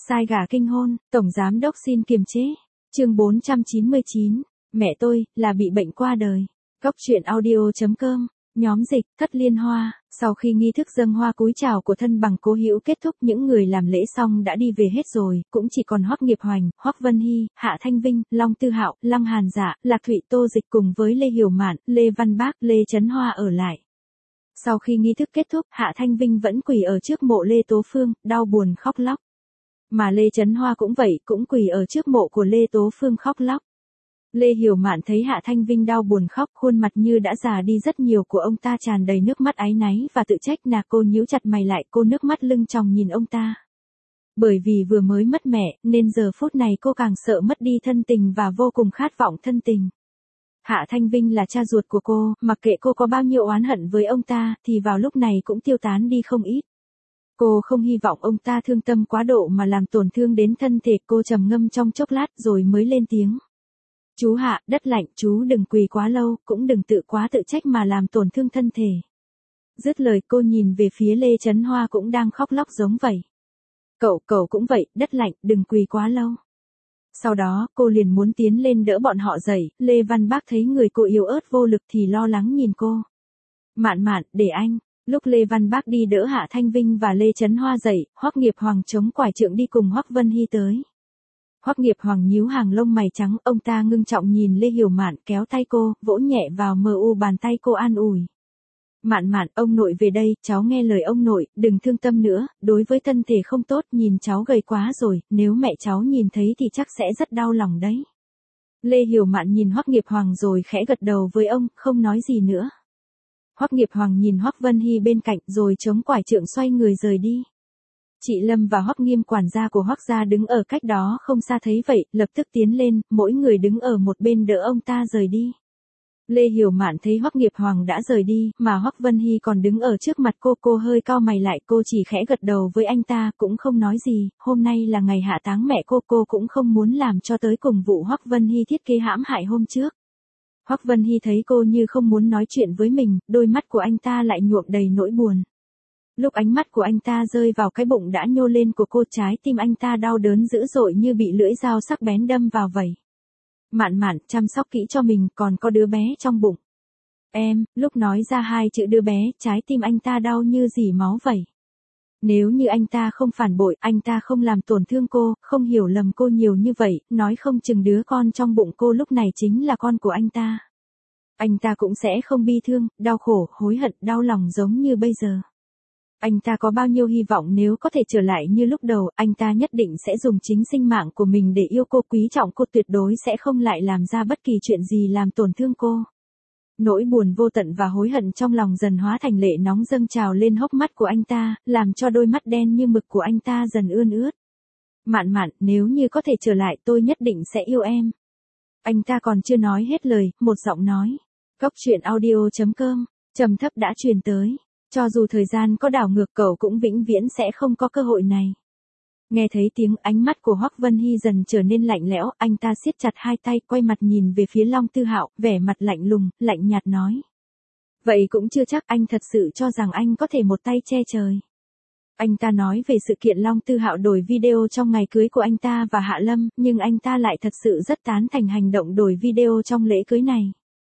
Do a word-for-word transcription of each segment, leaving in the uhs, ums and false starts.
Sai gà kinh hôn, tổng giám đốc xin kiềm chế. Chương bốn trăm chín mươi chín, mẹ tôi là bị bệnh qua đời. Cốc truyện audio chấm com. Nhóm dịch, Thất Liên Hoa. Sau khi nghi thức dâng hoa cúi chào của thân bằng cố hữu kết thúc, những người làm lễ xong đã đi về hết rồi, cũng chỉ còn Hoắc Nghiệp Hoành, Hoắc Vân Hy, Hạ Thanh Vinh, Long Tư Hạo, Lăng Hàn Dạ, Lạc Thụy Tô Dịch cùng với Lê Hiểu Mạn, Lê Văn Bác, Lê Chấn Hoa ở lại. Sau khi nghi thức kết thúc, Hạ Thanh Vinh vẫn quỳ ở trước mộ Lê Tố Phương, đau buồn khóc lóc. Mà Lê Chấn Hoa cũng vậy, cũng quỳ ở trước mộ của Lê Tố Phương khóc lóc. Lê Hiểu Mạn thấy Hạ Thanh Vinh đau buồn khóc, khuôn mặt như đã già đi rất nhiều của ông ta tràn đầy nước mắt áy náy và tự trách nà. Cô nhíu chặt mày lại, cô nước mắt lưng tròng nhìn ông ta. Bởi vì vừa mới mất mẹ, nên giờ phút này cô càng sợ mất đi thân tình và vô cùng khát vọng thân tình. Hạ Thanh Vinh là cha ruột của cô, mặc kệ cô có bao nhiêu oán hận với ông ta, thì vào lúc này cũng tiêu tán đi không ít. Cô không hy vọng ông ta thương tâm quá độ mà làm tổn thương đến thân thể. Cô trầm ngâm trong chốc lát rồi mới lên tiếng. Chú Hạ, đất lạnh, chú đừng quỳ quá lâu, cũng đừng tự quá tự trách mà làm tổn thương thân thể. Dứt lời cô nhìn về phía Lê Chấn Hoa cũng đang khóc lóc giống vậy. Cậu, cậu cũng vậy, đất lạnh, đừng quỳ quá lâu. Sau đó, cô liền muốn tiến lên đỡ bọn họ dậy, Lê Văn Bác thấy người cô yếu ớt vô lực thì lo lắng nhìn cô. Mạn Mạn, để anh. Lúc Lê Văn Bác đi đỡ Hạ Thanh Vinh và Lê Chấn Hoa dậy, Hoắc Nghiệp Hoành chống quải trượng đi cùng Hoắc Vân Hy tới. Hoắc Nghiệp Hoành nhíu hàng lông mày trắng, ông ta ngưng trọng nhìn Lê Hiểu Mạn, kéo tay cô, vỗ nhẹ vào mờ u bàn tay cô an ủi. Mạn Mạn, ông nội về đây, cháu nghe lời ông nội, đừng thương tâm nữa, đối với thân thể không tốt, nhìn cháu gầy quá rồi, nếu mẹ cháu nhìn thấy thì chắc sẽ rất đau lòng đấy. Lê Hiểu Mạn nhìn Hoắc Nghiệp Hoành rồi khẽ gật đầu với ông, không nói gì nữa. Hoắc Nghiệp Hoành nhìn Hoắc Vân Hy bên cạnh rồi chống quải trượng xoay người rời đi. Chị Lâm và Hoắc Nghiêm quản gia của Hoắc gia đứng ở cách đó không xa thấy vậy, lập tức tiến lên, mỗi người đứng ở một bên đỡ ông ta rời đi. Lê Hiểu Mạn thấy Hoắc Nghiệp Hoành đã rời đi, mà Hoắc Vân Hy còn đứng ở trước mặt cô, cô hơi cau mày lại, cô chỉ khẽ gật đầu với anh ta, cũng không nói gì. Hôm nay là ngày hạ táng mẹ cô, cô cũng không muốn làm cho tới cùng vụ Hoắc Vân Hy thiết kế hãm hại hôm trước. Hoắc Vân Hy thấy cô như không muốn nói chuyện với mình, đôi mắt của anh ta lại nhuộm đầy nỗi buồn. Lúc ánh mắt của anh ta rơi vào cái bụng đã nhô lên của cô, trái tim anh ta đau đớn dữ dội như bị lưỡi dao sắc bén đâm vào vậy. Mạn Mạn, chăm sóc kỹ cho mình, còn có đứa bé trong bụng. Em, lúc nói ra hai chữ đứa bé, trái tim anh ta đau như dỉ máu vậy. Nếu như anh ta không phản bội, anh ta không làm tổn thương cô, không hiểu lầm cô nhiều như vậy, nói không chừng đứa con trong bụng cô lúc này chính là con của anh ta. Anh ta cũng sẽ không bi thương, đau khổ, hối hận, đau lòng giống như bây giờ. Anh ta có bao nhiêu hy vọng nếu có thể trở lại như lúc đầu, anh ta nhất định sẽ dùng chính sinh mạng của mình để yêu cô, quý trọng cô, tuyệt đối sẽ không lại làm ra bất kỳ chuyện gì làm tổn thương cô. Nỗi buồn vô tận và hối hận trong lòng dần hóa thành lệ nóng dâng trào lên hốc mắt của anh ta, làm cho đôi mắt đen như mực của anh ta dần ươn ướt. Mạn Mạn, nếu như có thể trở lại tôi nhất định sẽ yêu em. Anh ta còn chưa nói hết lời, một giọng nói. Cốc truyện audio chấm com, trầm thấp đã truyền tới. Cho dù thời gian có đảo ngược, cậu cũng vĩnh viễn sẽ không có cơ hội này. Nghe thấy tiếng, ánh mắt của Hoắc Vân Hy dần trở nên lạnh lẽo, anh ta siết chặt hai tay, quay mặt nhìn về phía Long Tư Hạo, vẻ mặt lạnh lùng, lạnh nhạt nói. Vậy cũng chưa chắc, anh thật sự cho rằng anh có thể một tay che trời. Anh ta nói về sự kiện Long Tư Hạo đổi video trong ngày cưới của anh ta và Hạ Lâm, nhưng anh ta lại thật sự rất tán thành hành động đổi video trong lễ cưới này.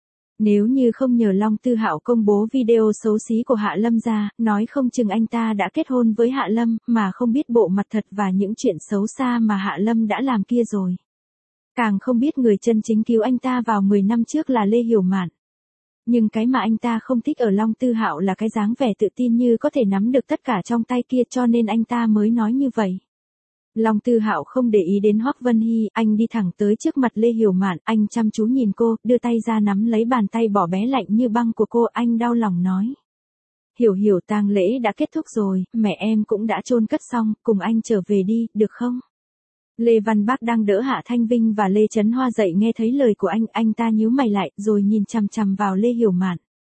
Nếu như không nhờ Long Tư Hạo công bố video xấu xí của Hạ Lâm ra, nói không chừng anh ta đã kết hôn với Hạ Lâm, mà không biết bộ mặt thật và những chuyện xấu xa mà Hạ Lâm đã làm kia rồi. Càng không biết người chân chính cứu anh ta vào mười năm trước là Lê Hiểu Mạn. Nhưng cái mà anh ta không thích ở Long Tư Hạo là cái dáng vẻ tự tin như có thể nắm được tất cả trong tay kia, cho nên anh ta mới nói như vậy. Long Tư Hạo không để ý đến Hoắc Vân Hy, anh đi thẳng tới trước mặt Lê Hiểu Mạn, anh chăm chú nhìn cô, đưa tay ra nắm lấy bàn tay bỏ bé lạnh như băng của cô, anh đau lòng nói. Hiểu Hiểu, tang lễ đã kết thúc rồi, mẹ em cũng đã chôn cất xong, cùng anh trở về đi, được không? Lê Văn Bác đang đỡ Hạ Thanh Vinh và Lê Chấn Hoa dậy, nghe thấy lời của anh, anh ta nhíu mày lại, rồi nhìn chằm chằm vào Lê Hiểu Mạn.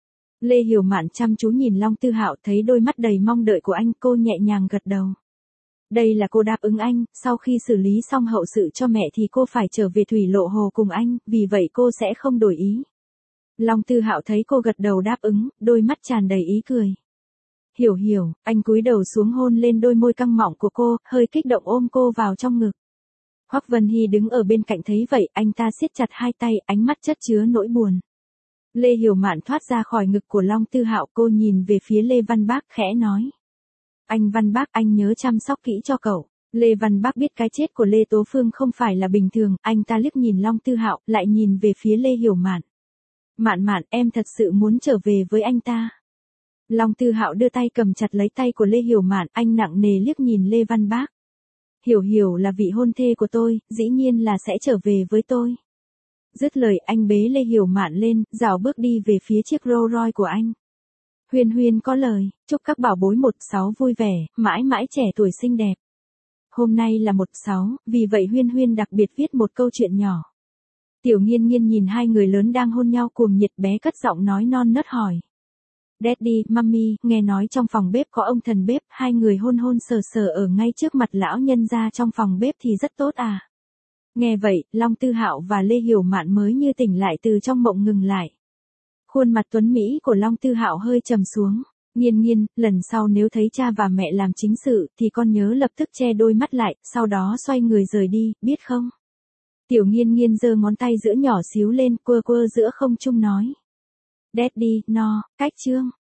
Lê Hiểu Mạn chăm chú nhìn Long Tư Hạo, thấy đôi mắt đầy mong đợi của anh, cô nhẹ nhàng gật đầu. Đây là cô đáp ứng anh, sau khi xử lý xong hậu sự cho mẹ thì cô phải trở về Thủy Lộ Hồ cùng anh, vì vậy cô sẽ không đổi ý. Long Tư Hạo thấy cô gật đầu đáp ứng, đôi mắt tràn đầy ý cười. Hiểu hiểu, anh cúi đầu xuống hôn lên đôi môi căng mọng của cô, hơi kích động ôm cô vào trong ngực. Hoắc Vân Hy đứng ở bên cạnh thấy vậy, anh ta siết chặt hai tay, ánh mắt chất chứa nỗi buồn. Lê Hiểu Mạn thoát ra khỏi ngực của Long Tư Hạo, cô nhìn về phía Lê Văn Bác khẽ nói. Anh Văn Bác, anh nhớ chăm sóc kỹ cho cậu. Lê Văn Bác biết cái chết của Lê Tố Phương không phải là bình thường, anh ta liếc nhìn Long Tư Hạo, lại nhìn về phía Lê Hiểu Mạn. Mạn Mạn, em thật sự muốn trở về với anh ta. Long Tư Hạo đưa tay cầm chặt lấy tay của Lê Hiểu Mạn, anh nặng nề liếc nhìn Lê Văn Bác. Hiểu Hiểu là vị hôn thê của tôi, dĩ nhiên là sẽ trở về với tôi. Dứt lời, anh bế Lê Hiểu Mạn lên, rảo bước đi về phía chiếc Rolls Royce của anh. Huyên Huyên có lời, chúc các bảo bối một sáu vui vẻ, mãi mãi trẻ tuổi xinh đẹp. Hôm nay là một sáu, vì vậy Huyên Huyên đặc biệt viết một câu chuyện nhỏ. Tiểu Nghiên Nghiên nhìn hai người lớn đang hôn nhau cuồng nhiệt, bé cất giọng nói non nớt hỏi. Daddy, Mummy, nghe nói trong phòng bếp có ông thần bếp, hai người hôn hôn sờ sờ ở ngay trước mặt lão nhân gia trong phòng bếp thì rất tốt à. Nghe vậy, Long Tư Hạo và Lê Hiểu Mạn mới như tỉnh lại từ trong mộng ngừng lại. Khuôn mặt tuấn Mỹ của Long Tư Hạo hơi trầm xuống. Nghiên Nghiên, lần sau nếu thấy cha và mẹ làm chính sự thì con nhớ lập tức che đôi mắt lại, sau đó xoay người rời đi, biết không? Tiểu Nghiên Nghiên giơ ngón tay giữa nhỏ xíu lên, quơ quơ giữa không trung nói. Daddy, no, cách chương.